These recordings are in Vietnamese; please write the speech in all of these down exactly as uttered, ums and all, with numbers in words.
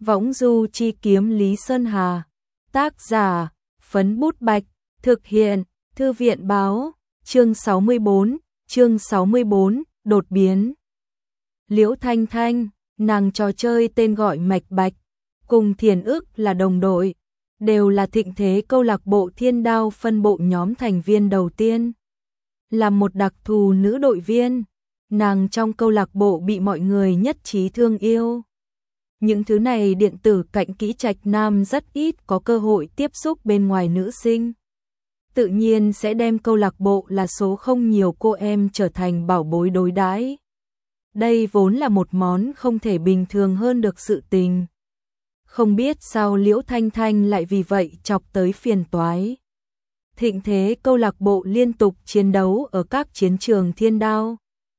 Võng du chi kiếm Lý Sơn Hà. Tác giả, Phấn Bút Bạch. Thực hiện, Thư viện báo. Chương sáu mươi bốn, chương sáu mươi bốn, đột biến. Liễu Thanh Thanh, nàng trò chơi tên gọi Mạch Bạch, cùng Thiền Ức là đồng đội, đều là thịnh thế câu lạc bộ Thiên Đao phân bộ nhóm thành viên đầu tiên. Là một đặc thù nữ đội viên, nàng trong câu lạc bộ bị mọi người nhất trí thương yêu. Những thứ này điện tử cạnh kỹ trạch nam rất ít có cơ hội tiếp xúc bên ngoài nữ sinh. Tự nhiên sẽ đem câu lạc bộ là số không nhiều cô em trở thành bảo bối đối đãi. Đây vốn là một món không thể bình thường hơn được sự tình. Không biết sao Liễu Thanh Thanh lại vì vậy chọc tới phiền toái. Thịnh thế câu lạc bộ liên tục chiến đấu ở các chiến trường Thiên Đao.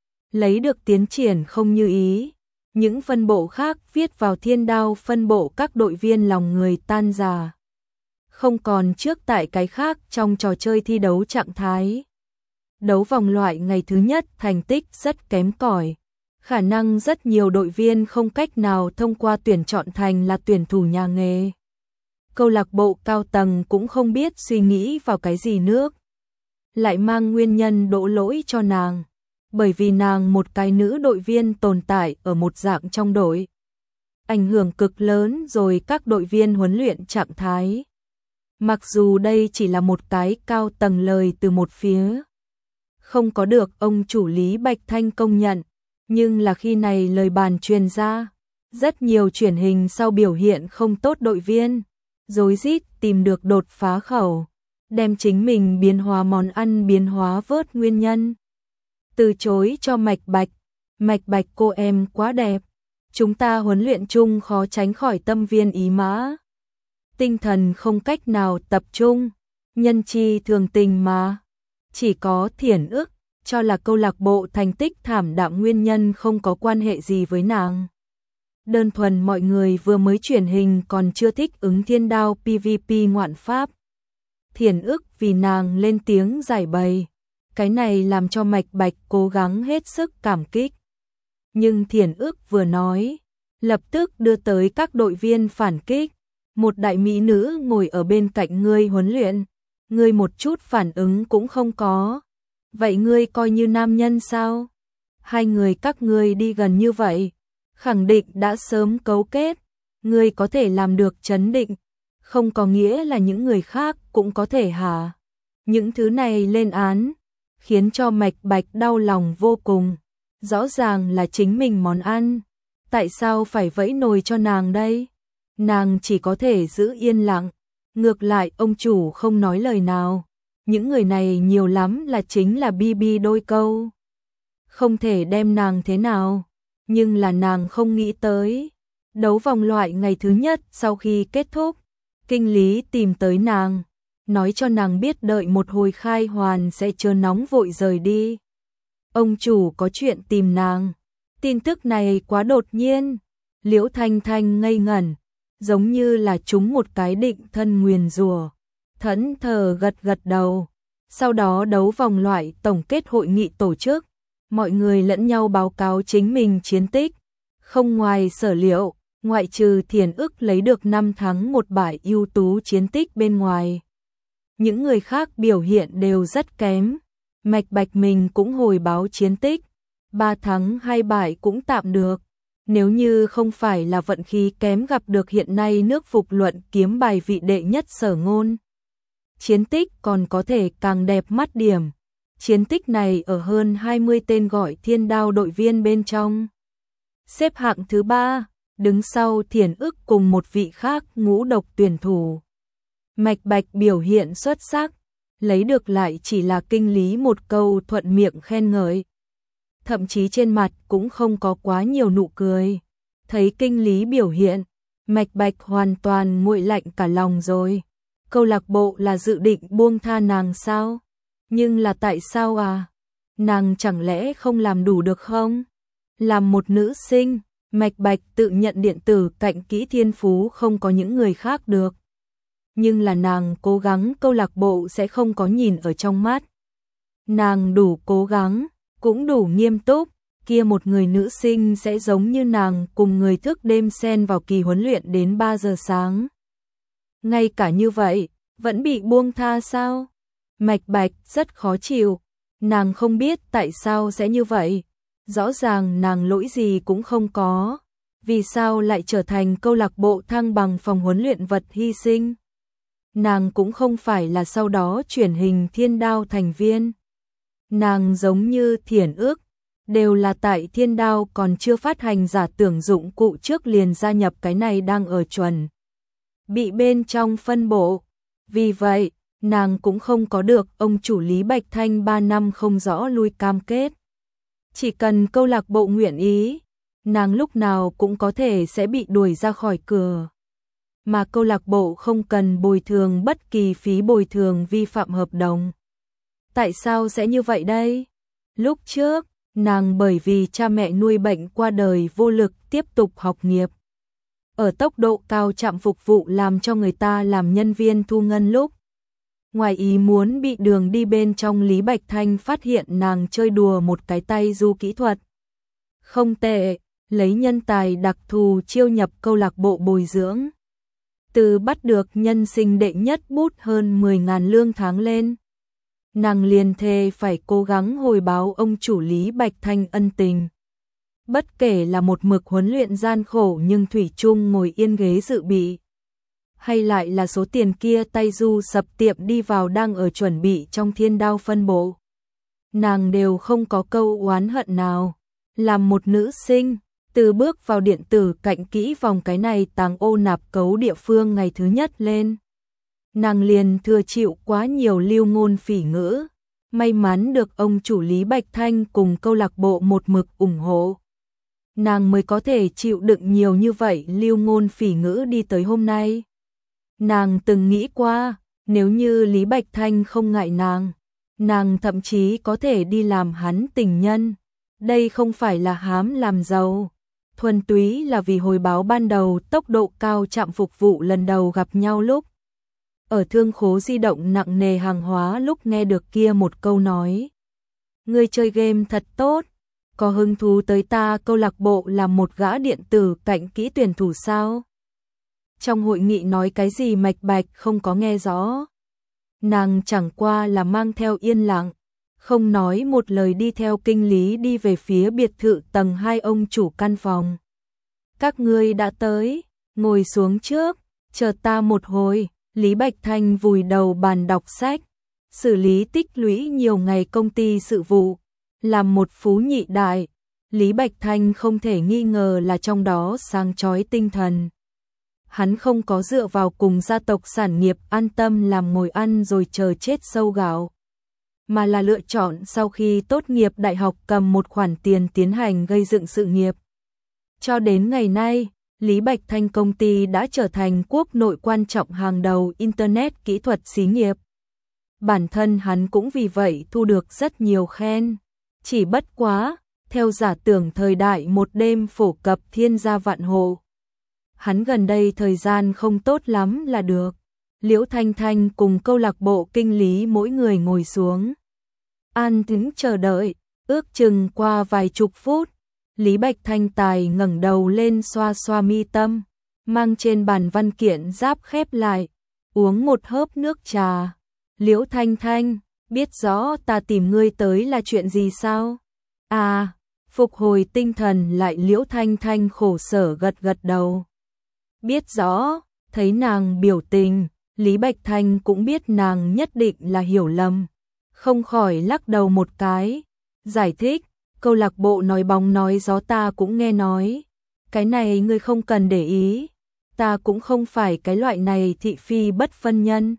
Lấy được tiến triển không như ý. Những phân bộ khác viết vào Thiên Đao phân bộ các đội viên lòng người tan rã. Không còn trước tại cái khác trong trò chơi thi đấu trạng thái. Đấu vòng loại ngày thứ nhất thành tích rất kém cỏi. Khả năng rất nhiều đội viên không cách nào thông qua tuyển chọn thành là tuyển thủ nhà nghề. Câu lạc bộ cao tầng cũng không biết suy nghĩ vào cái gì nước. Lại mang nguyên nhân đổ lỗi cho nàng. Bởi vì nàng một cái nữ đội viên tồn tại ở một dạng trong đội. Ảnh hưởng cực lớn rồi các đội viên huấn luyện trạng thái. Mặc dù đây chỉ là một cái cao tầng lời từ một phía. Không có được ông chủ Lý Bạch Thanh công nhận. Nhưng là khi này lời bàn truyền ra. Rất nhiều truyền hình sau biểu hiện không tốt đội viên. Rối rít tìm được đột phá khẩu. Đem chính mình biến hóa món ăn biến hóa vớt nguyên nhân. Từ chối cho Mạch Bạch. Mạch Bạch cô em quá đẹp. Chúng ta huấn luyện chung khó tránh khỏi tâm viên ý mã. Tinh thần không cách nào tập trung. Nhân chi thường tình mà. Chỉ có Thiền Ức cho là câu lạc bộ thành tích thảm đạm nguyên nhân không có quan hệ gì với nàng. Đơn thuần mọi người vừa mới chuyển hình còn chưa thích ứng Thiên Đao pê vê pê ngoạn pháp. Thiền Ức vì nàng lên tiếng giải bày. Cái này làm cho Mạch Bạch cố gắng hết sức cảm kích. Nhưng Thiền Ức vừa nói, lập tức đưa tới các đội viên phản kích. Một đại mỹ nữ ngồi ở bên cạnh ngươi huấn luyện, ngươi một chút phản ứng cũng không có. Vậy ngươi coi như nam nhân sao? Hai người các ngươi đi gần như vậy, khẳng định đã sớm cấu kết. Ngươi có thể làm được trấn định, không có nghĩa là những người khác cũng có thể hả? Những thứ này lên án, khiến cho Mạch Bạch đau lòng vô cùng. Rõ ràng là chính mình món ăn, tại sao phải vẫy nồi cho nàng đây? Nàng chỉ có thể giữ yên lặng. Ngược lại ông chủ không nói lời nào. Những người này nhiều lắm là chính là bi bi đôi câu. Không thể đem nàng thế nào. Nhưng là nàng không nghĩ tới. Đấu vòng loại ngày thứ nhất sau khi kết thúc. Kinh lý tìm tới nàng. Nói cho nàng biết đợi một hồi khai hoàn sẽ chờ nóng vội rời đi. Ông chủ có chuyện tìm nàng. Tin tức này quá đột nhiên. Liễu Thanh Thanh ngây ngẩn. Giống như là trúng một cái định thân nguyền rủa. Thẫn thờ gật gật đầu. Sau đó đấu vòng loại tổng kết hội nghị tổ chức. Mọi người lẫn nhau báo cáo chính mình chiến tích. Không ngoài sở liệu, ngoại trừ Thiền Ức lấy được năm thắng một bại ưu tú chiến tích bên ngoài. Những người khác biểu hiện đều rất kém. Mạch Bạch mình cũng hồi báo chiến tích. Ba thắng hai bại cũng tạm được. Nếu như không phải là vận khí kém gặp được hiện nay nước phục luận kiếm bài vị đệ nhất Sở Ngôn. Chiến tích còn có thể càng đẹp mắt điểm. Chiến tích này ở hơn hai mươi tên gọi Thiên Đao đội viên bên trong. Xếp hạng thứ ba, đứng sau Thiền Ức cùng một vị khác ngũ độc tuyển thủ. Mạch Bạch biểu hiện xuất sắc, lấy được lại chỉ là kinh lý một câu thuận miệng khen ngợi. Thậm chí trên mặt cũng không có quá nhiều nụ cười. Thấy kinh lý biểu hiện, Mạch Bạch hoàn toàn nguội lạnh cả lòng rồi. Câu lạc bộ là dự định buông tha nàng sao? Nhưng là tại sao à? Nàng chẳng lẽ không làm đủ được không? Làm một nữ sinh, Mạch Bạch tự nhận điện tử cạnh kỹ thiên phú không có những người khác được. Nhưng là nàng cố gắng câu lạc bộ sẽ không có nhìn ở trong mắt. Nàng đủ cố gắng, cũng đủ nghiêm túc, kia một người nữ sinh sẽ giống như nàng cùng người thức đêm xen vào kỳ huấn luyện đến ba giờ sáng. Ngay cả như vậy, vẫn bị buông tha sao? Mạch Bạch rất khó chịu, nàng không biết tại sao sẽ như vậy. Rõ ràng nàng lỗi gì cũng không có, vì sao lại trở thành câu lạc bộ thăng bằng phòng huấn luyện vật hy sinh? Nàng cũng không phải là sau đó chuyển hình Thiên Đao thành viên. Nàng giống như Thiển Ước, đều là tại Thiên Đao còn chưa phát hành giả tưởng dụng cụ trước liền gia nhập cái này đang ở chuẩn bị bên trong phân bộ. Vì vậy, nàng cũng không có được ông chủ Lý Bạch Thanh ba năm không rõ lui cam kết. Chỉ cần câu lạc bộ nguyện ý, nàng lúc nào cũng có thể sẽ bị đuổi ra khỏi cửa. Mà câu lạc bộ không cần bồi thường bất kỳ phí bồi thường vi phạm hợp đồng. Tại sao sẽ như vậy đây? Lúc trước, nàng bởi vì cha mẹ nuôi bệnh qua đời vô lực tiếp tục học nghiệp. Ở tốc độ cao trạm phục vụ làm cho người ta làm nhân viên thu ngân lúc. Ngoài ý muốn bị đường đi bên trong Lý Bạch Thanh phát hiện nàng chơi đùa một cái tay du kỹ thuật. Không tệ, lấy nhân tài đặc thù chiêu nhập câu lạc bộ bồi dưỡng. Từ bắt được nhân sinh đệ nhất bút hơn mười nghìn lương tháng lên. Nàng liền thề phải cố gắng hồi báo ông chủ Lý Bạch Thanh ân tình. Bất kể là một mực huấn luyện gian khổ nhưng thủy chung ngồi yên ghế dự bị. Hay lại là số tiền kia tay du sập tiệm đi vào đang ở chuẩn bị trong Thiên Đao phân bộ. Nàng đều không có câu oán hận nào. Làm một nữ sinh, từ bước vào điện tử cạnh kỹ vòng cái này tàng ô nạp cấu địa phương ngày thứ nhất lên. Nàng liền thừa chịu quá nhiều lưu ngôn phỉ ngữ. May mắn được ông chủ Lý Bạch Thanh cùng câu lạc bộ một mực ủng hộ. Nàng mới có thể chịu đựng nhiều như vậy lưu ngôn phỉ ngữ đi tới hôm nay. Nàng từng nghĩ qua, nếu như Lý Bạch Thanh không ngại nàng, nàng thậm chí có thể đi làm hắn tình nhân. Đây không phải là hám làm giàu, thuần túy là vì hồi báo ban đầu tốc độ cao trạm phục vụ lần đầu gặp nhau lúc. Ở thương khố di động nặng nề hàng hóa lúc nghe được kia một câu nói. Ngươi chơi game thật tốt, có hứng thú tới ta câu lạc bộ làm một gã điện tử cạnh kỹ tuyển thủ sao? Trong hội nghị nói cái gì Mạch Bạch không có nghe rõ. Nàng chẳng qua là mang theo yên lặng, không nói một lời đi theo kinh lý đi về phía biệt thự tầng hai ông chủ căn phòng. Các ngươi đã tới, ngồi xuống trước, chờ ta một hồi. Lý Bạch Thanh vùi đầu bàn đọc sách, xử lý tích lũy nhiều ngày công ty sự vụ, làm một phú nhị đại. Lý Bạch Thanh không thể nghi ngờ là trong đó sáng chói tinh thần. Hắn không có dựa vào cùng gia tộc sản nghiệp an tâm làm ngồi ăn rồi chờ chết sâu gạo, mà là lựa chọn sau khi tốt nghiệp đại học cầm một khoản tiền tiến hành gây dựng sự nghiệp. Cho đến ngày nay, Lý Bạch Thanh công ty đã trở thành quốc nội quan trọng hàng đầu Internet kỹ thuật xí nghiệp. Bản thân hắn cũng vì vậy thu được rất nhiều khen. Chỉ bất quá, theo giả tưởng thời đại một đêm phổ cập thiên gia vạn hộ. Hắn gần đây thời gian không tốt lắm là được. Liễu Thanh Thanh cùng câu lạc bộ kinh lý mỗi người ngồi xuống. An tĩnh chờ đợi, ước chừng qua vài chục phút. Lý Bạch Thanh tài ngẩng đầu lên xoa xoa mi tâm, mang trên bàn văn kiện giáp khép lại, uống một hớp nước trà. Liễu Thanh Thanh, biết rõ ta tìm ngươi tới là chuyện gì sao? À, phục hồi tinh thần lại Liễu Thanh Thanh khổ sở gật gật đầu. Biết rõ, thấy nàng biểu tình, Lý Bạch Thanh cũng biết nàng nhất định là hiểu lầm. Không khỏi lắc đầu một cái, giải thích. Câu lạc bộ nói bóng nói gió ta cũng nghe nói. Cái này ngươi không cần để ý. Ta cũng không phải cái loại này thị phi bất phân nhân.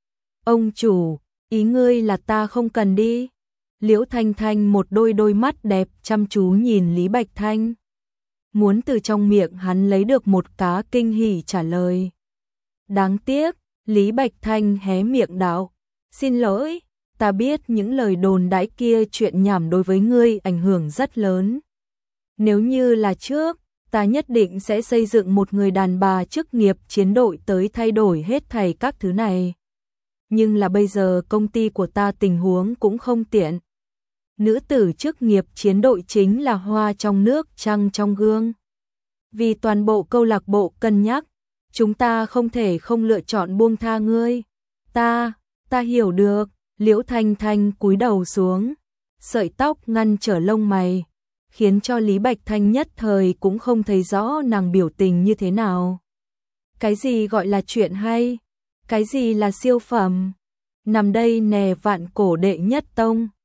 Ông chủ, ý ngươi là ta không cần đi. Liễu Thanh Thanh một đôi đôi mắt đẹp chăm chú nhìn Lý Bạch Thanh. Muốn từ trong miệng hắn lấy được một cá kinh hỉ trả lời. Đáng tiếc, Lý Bạch Thanh hé miệng đạo. Xin lỗi. Ta biết những lời đồn đãi kia chuyện nhảm đối với ngươi ảnh hưởng rất lớn. Nếu như là trước, ta nhất định sẽ xây dựng một người đàn bà chức nghiệp chiến đội tới thay đổi hết thảy các thứ này. Nhưng là bây giờ công ty của ta tình huống cũng không tiện. nữ tử chức nghiệp chiến đội chính là hoa trong nước trăng trong gương. Vì toàn bộ câu lạc bộ cân nhắc, chúng ta không thể không lựa chọn buông tha ngươi. Ta, ta hiểu được, Liễu Thanh Thanh cúi đầu xuống, sợi tóc ngăn trở lông mày, khiến cho Lý Bạch Thanh nhất thời cũng không thấy rõ nàng biểu tình như thế nào. Cái gì gọi là chuyện hay? Cái gì là siêu phẩm? Nằm đây nè vạn cổ đệ nhất tông.